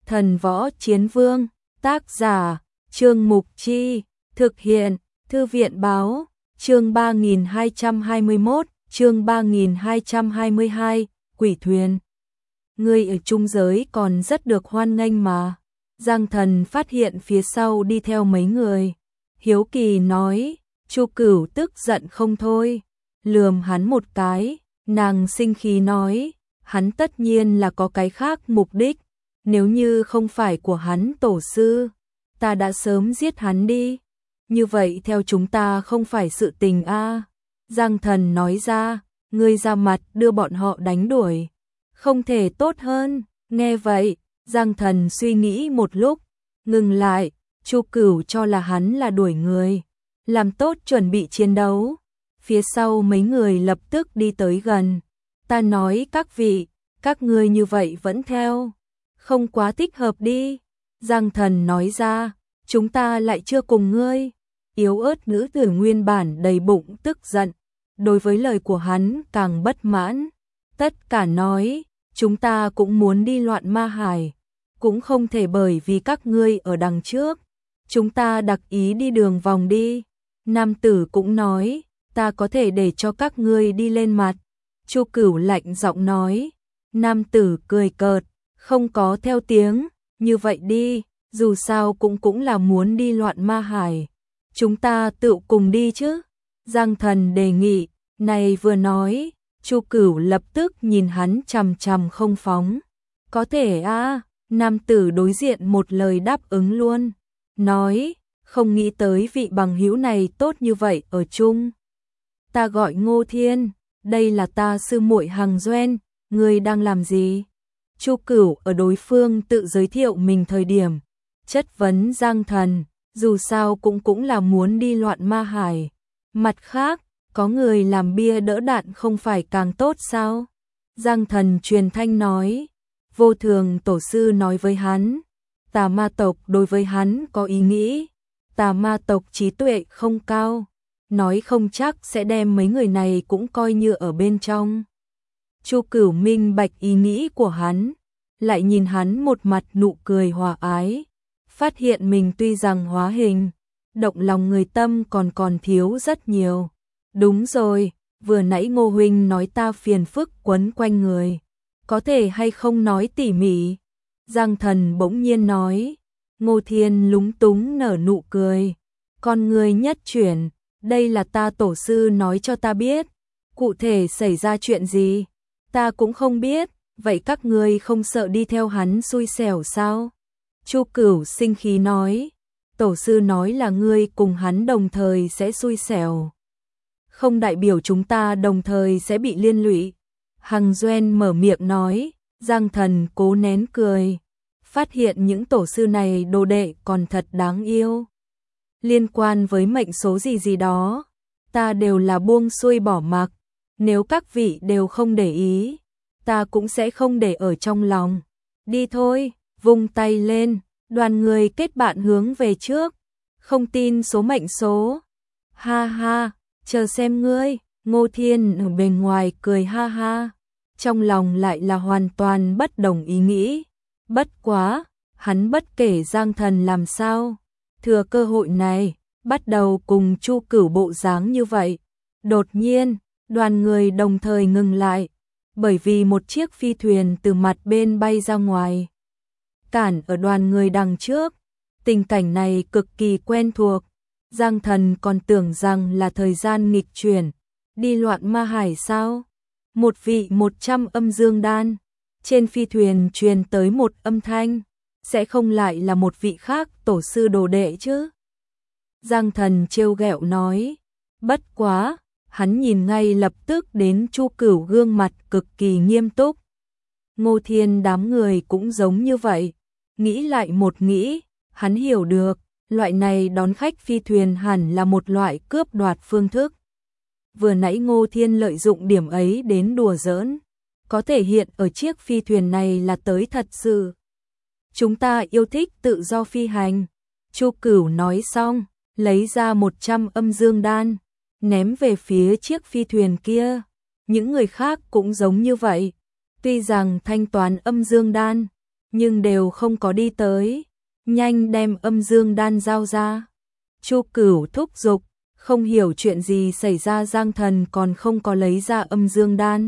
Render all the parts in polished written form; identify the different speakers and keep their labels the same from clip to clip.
Speaker 1: Thần Võ Chiến Vương, tác giả, Trương Mục Chi, thực hiện, Thư viện Báo, chương 3221, chương 3222, Quỷ Thuyền. Ngươi ở trung giới còn rất được hoan nghênh mà. Giang Thần phát hiện phía sau đi theo mấy người. Hiếu kỳ nói, Chu Cửu tức giận không thôi, lườm hắn một cái, nàng sinh khí nói, hắn tất nhiên là có cái khác mục đích, nếu như không phải của hắn tổ sư, ta đã sớm giết hắn đi. Như vậy theo chúng ta không phải sự tình a. Giang Thần nói ra, ngươi ra mặt đưa bọn họ đánh đuổi, không thể tốt hơn. Nghe vậy, Giang Thần suy nghĩ một lúc, ngừng lại, Chu Cửu cho là hắn là đuổi người, làm tốt chuẩn bị chiến đấu. Phía sau mấy người lập tức đi tới gần. Ta nói các vị, các ngươi như vậy vẫn theo, không quá thích hợp đi. Giang Thần nói ra, chúng ta lại chưa cùng ngươi. Yếu ớt nữ tử nguyên bản đầy bụng tức giận, đối với lời của hắn càng bất mãn. Tất cả nói, chúng ta cũng muốn đi loạn ma hải, cũng không thể bởi vì các ngươi ở đằng trước, chúng ta đặc ý đi đường vòng đi. Nam tử cũng nói, ta có thể để cho các ngươi đi lên mặt. Chu Cửu lạnh giọng nói. Nam tử cười cợt, không có theo tiếng, như vậy đi, dù sao cũng là muốn đi loạn ma hải, chúng ta tự cùng đi chứ. Giang Thần đề nghị, này vừa nói, Chu Cửu lập tức nhìn hắn chằm chằm không phóng. Có thể a. Nam tử đối diện một lời đáp ứng luôn, nói, không nghĩ tới vị bằng hữu này tốt như vậy ở chung. Ta gọi Ngô Thiên, đây là ta sư muội Hằng Duên, ngươi đang làm gì? Chu Cửu ở đối phương tự giới thiệu mình thời điểm, chất vấn Giang Thần, dù sao cũng là muốn đi loạn ma hải. Mặt khác, có người làm bia đỡ đạn không phải càng tốt sao? Giang Thần truyền thanh nói, Vô Thường tổ sư nói với hắn, tà ma tộc đối với hắn có ý nghĩ, tà ma tộc trí tuệ không cao, nói không chắc sẽ đem mấy người này cũng coi như ở bên trong. Chu Cửu minh bạch ý nghĩ của hắn, lại nhìn hắn một mặt nụ cười hòa ái, phát hiện mình tuy rằng hóa hình, động lòng người tâm còn thiếu rất nhiều. Đúng rồi, vừa nãy Ngô huynh nói ta phiền phức quấn quanh người, có thể hay không nói tỉ mỉ? Giang Thần bỗng nhiên nói. Ngô Thiên lúng túng nở nụ cười, con người nhất chuyển, đây là ta tổ sư nói cho ta biết, cụ thể xảy ra chuyện gì, ta cũng không biết, vậy các ngươi không sợ đi theo hắn xui xẻo sao? Chu Cửu sinh khí nói, tổ sư nói là ngươi cùng hắn đồng thời sẽ xui xẻo, không đại biểu chúng ta đồng thời sẽ bị liên lụy. Hằng Duên mở miệng nói. Giang Thần cố nén cười, phát hiện những tổ sư này đồ đệ còn thật đáng yêu. Liên quan với mệnh số gì đó, ta đều là buông xuôi bỏ mặc, nếu các vị đều không để ý, ta cũng sẽ không để ở trong lòng. Đi thôi, vung tay lên, đoàn người kết bạn hướng về trước, không tin số mệnh số. Ha ha, chờ xem ngươi. Ngô Thiên ở bên ngoài cười ha ha, trong lòng lại là hoàn toàn bất đồng ý nghĩ. Bất quá, hắn bất kể Giang Thần làm sao, thừa cơ hội này, bắt đầu cùng Chu Cửu bộ dáng như vậy. Đột nhiên, đoàn người đồng thời ngừng lại, bởi vì một chiếc phi thuyền từ mặt bên bay ra ngoài, cản ở đoàn người đằng trước. Tình cảnh này cực kỳ quen thuộc, Giang Thần còn tưởng rằng là thời gian nghịch chuyển, đi loạn ma hải sao? Một vị 100 âm dương đan, trên phi thuyền truyền tới một âm thanh, sẽ không lại là một vị khác tổ sư đồ đệ chứ? Giang Thần trêu ghẹo nói. Bất quá, hắn nhìn ngay lập tức đến Chu Cửu gương mặt cực kỳ nghiêm túc. Ngô Thiên đám người cũng giống như vậy, nghĩ lại một nghĩ, hắn hiểu được, loại này đón khách phi thuyền hẳn là một loại cướp đoạt phương thức. Vừa nãy Ngô Thiên lợi dụng điểm ấy đến đùa giỡn, có thể hiện ở chiếc phi thuyền này là tới thật sự. Chúng ta yêu thích tự do phi hành. Chu Cửu nói xong, lấy ra 100 âm dương đan, ném về phía chiếc phi thuyền kia. Những người khác cũng giống như vậy. Tuy rằng thanh toán âm dương đan, nhưng đều không có đi tới. Nhanh đem âm dương đan giao ra. Chu Cửu thúc giục, không hiểu chuyện gì xảy ra, Giang Thần còn không có lấy ra âm dương đan.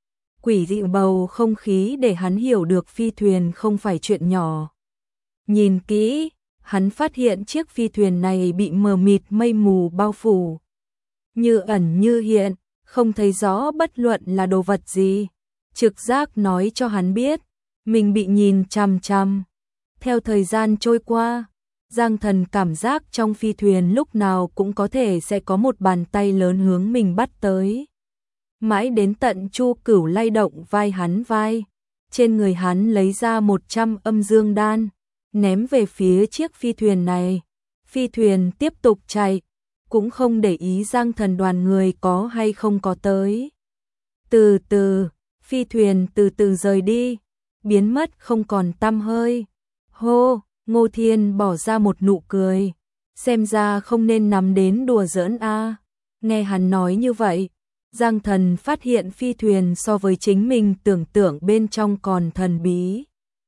Speaker 1: Quỷ dị bầu không khí để hắn hiểu được phi thuyền không phải chuyện nhỏ. Nhìn kỹ, hắn phát hiện chiếc phi thuyền này bị mờ mịt mây mù bao phủ. Như ẩn như hiện, không thấy rõ bất luận là đồ vật gì. Trực giác nói cho hắn biết, mình bị nhìn chằm chằm. Theo thời gian trôi qua, Giang Thần cảm giác trong phi thuyền lúc nào cũng có thể sẽ có một bàn tay lớn hướng mình bắt tới. Mãi đến tận Chu Cửu lay động vai hắn vai, trên người hắn lấy ra 100 âm dương đan, ném về phía chiếc phi thuyền này. Phi thuyền tiếp tục chạy, cũng không để ý Giang Thần đoàn người có hay không có tới. Từ từ, phi thuyền từ từ rời đi, biến mất không còn tăm hơi. Hô, Ngô Thiên bỏ ra một nụ cười, xem ra không nên nắm đến đùa giỡn a. Nghe hắn nói như vậy, Giang Thần phát hiện phi thuyền so với chính mình tưởng tượng bên trong còn thần bí.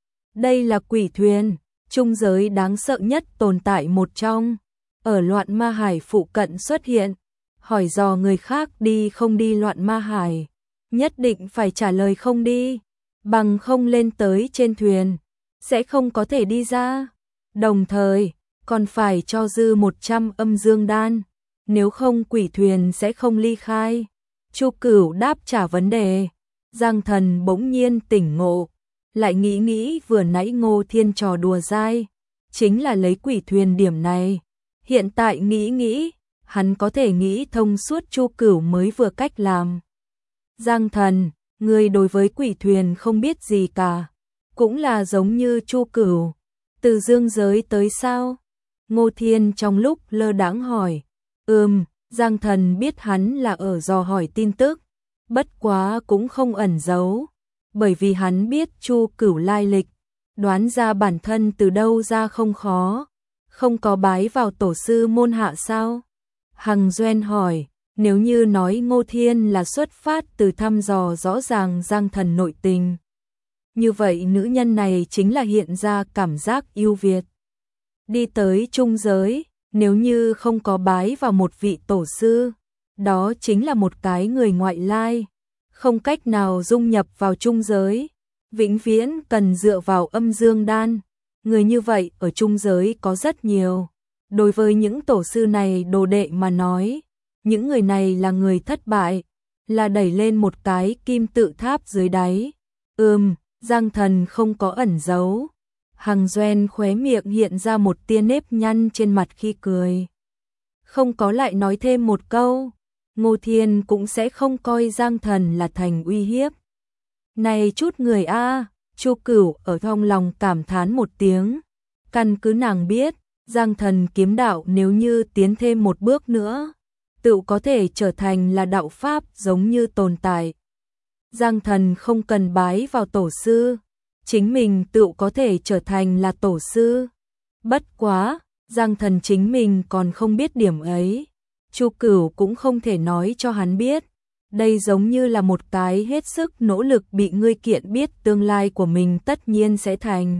Speaker 1: Đây là quỷ thuyền, trung giới đáng sợ nhất tồn tại một trong, ở Loạn Ma Hải phụ cận xuất hiện. Hỏi dò người khác đi không đi Loạn Ma Hải, nhất định phải trả lời không đi, bằng không lên tới trên thuyền sẽ không có thể đi ra. Đồng thời, còn phải cho dư 100 âm dương đan, nếu không quỷ thuyền sẽ không ly khai. Chu Cửu đáp trả vấn đề, Giang Thần bỗng nhiên tỉnh ngộ, lại nghĩ vừa nãy Ngô Thiên trò đùa dai, chính là lấy quỷ thuyền điểm này. Hiện tại nghĩ, hắn có thể nghĩ thông suốt Chu Cửu mới vừa cách làm. Giang Thần, người đối với quỷ thuyền không biết gì cả, cũng là giống như Chu Cửu, từ dương giới tới sao? Ngô Thiên trong lúc lơ đãng hỏi. Giang Thần biết hắn là ở dò hỏi tin tức, bất quá cũng không ẩn giấu, bởi vì hắn biết Chu Cửu lai lịch, đoán ra bản thân từ đâu ra không khó. Không có bái vào tổ sư môn hạ sao? Hằng Duên hỏi, nếu như nói Ngô Thiên là xuất phát từ thăm dò rõ ràng Giang Thần nội tình, như vậy nữ nhân này chính là hiện ra cảm giác yêu Việt. Đi tới trung giới, nếu như không có bái vào một vị tổ sư, đó chính là một cái người ngoại lai, không cách nào dung nhập vào trung giới, vĩnh viễn cần dựa vào âm dương đan. Người như vậy ở trung giới có rất nhiều. Đối với những tổ sư này đồ đệ mà nói, những người này là người thất bại, là đẩy lên một cái kim tự tháp dưới đáy. Giang Thần không có ẩn giấu. Hằng Duên khóe miệng hiện ra một tia nếp nhăn trên mặt khi cười. Không có lại nói thêm một câu, Ngô Thiên cũng sẽ không coi Giang Thần là thành uy hiếp. Này chút người a, Chu Cửu ở trong lòng cảm thán một tiếng. Căn cứ nàng biết, Giang Thần kiếm đạo nếu như tiến thêm một bước nữa, tự có thể trở thành là đạo pháp giống như tồn tại. Giang Thần không cần bái vào tổ sư, chính mình tự có thể trở thành là tổ sư. Bất quá, Giang Thần chính mình còn không biết điểm ấy, Chu Cửu cũng không thể nói cho hắn biết. Đây giống như là một cái hết sức nỗ lực bị ngươi kiện biết tương lai của mình tất nhiên sẽ thành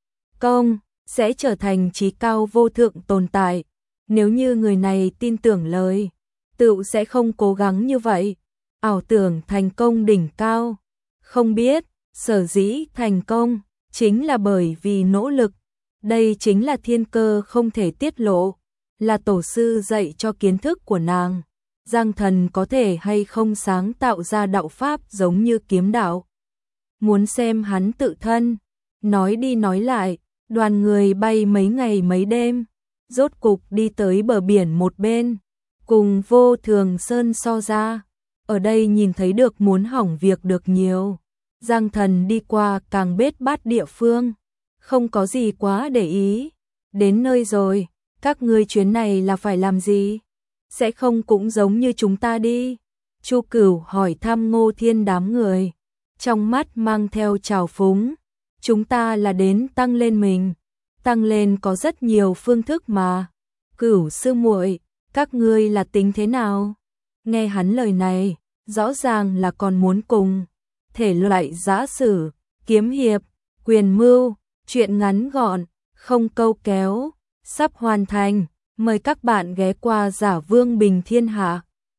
Speaker 1: công, sẽ trở thành chí cao vô thượng tồn tại. Nếu như người này tin tưởng lời, tự sẽ không cố gắng như vậy, ảo tưởng thành công đỉnh cao. Không biết, sở dĩ thành công, chính là bởi vì nỗ lực. Đây chính là thiên cơ không thể tiết lộ, là tổ sư dạy cho kiến thức của nàng. Giang Thần có thể hay không sáng tạo ra đạo pháp giống như kiếm đạo. Muốn xem hắn tự thân. Nói đi nói lại, đoàn người bay mấy ngày mấy đêm, rốt cục đi tới bờ biển một bên, cùng Vô Thường Sơn so ra. Ở đây nhìn thấy được muốn hỏng việc được nhiều. Giang Thần đi qua càng bết bát địa phương, không có gì quá để ý. Đến nơi rồi, các ngươi chuyến này là phải làm gì? Sẽ không cũng giống như chúng ta đi? Chu Cửu hỏi thăm Ngô Thiên đám người, trong mắt mang theo trào phúng. Chúng ta là đến tăng lên mình, tăng lên có rất nhiều phương thức mà. Cửu sư muội, các ngươi là tính thế nào? Nghe hắn lời này, rõ ràng là còn muốn cùng thể loại giã sử, kiếm hiệp, Quyền mưu, chuyện ngắn gọn, không câu kéo, sắp hoàn thành. Mời các bạn ghé qua Giả Vương Bình Thiên Hạ.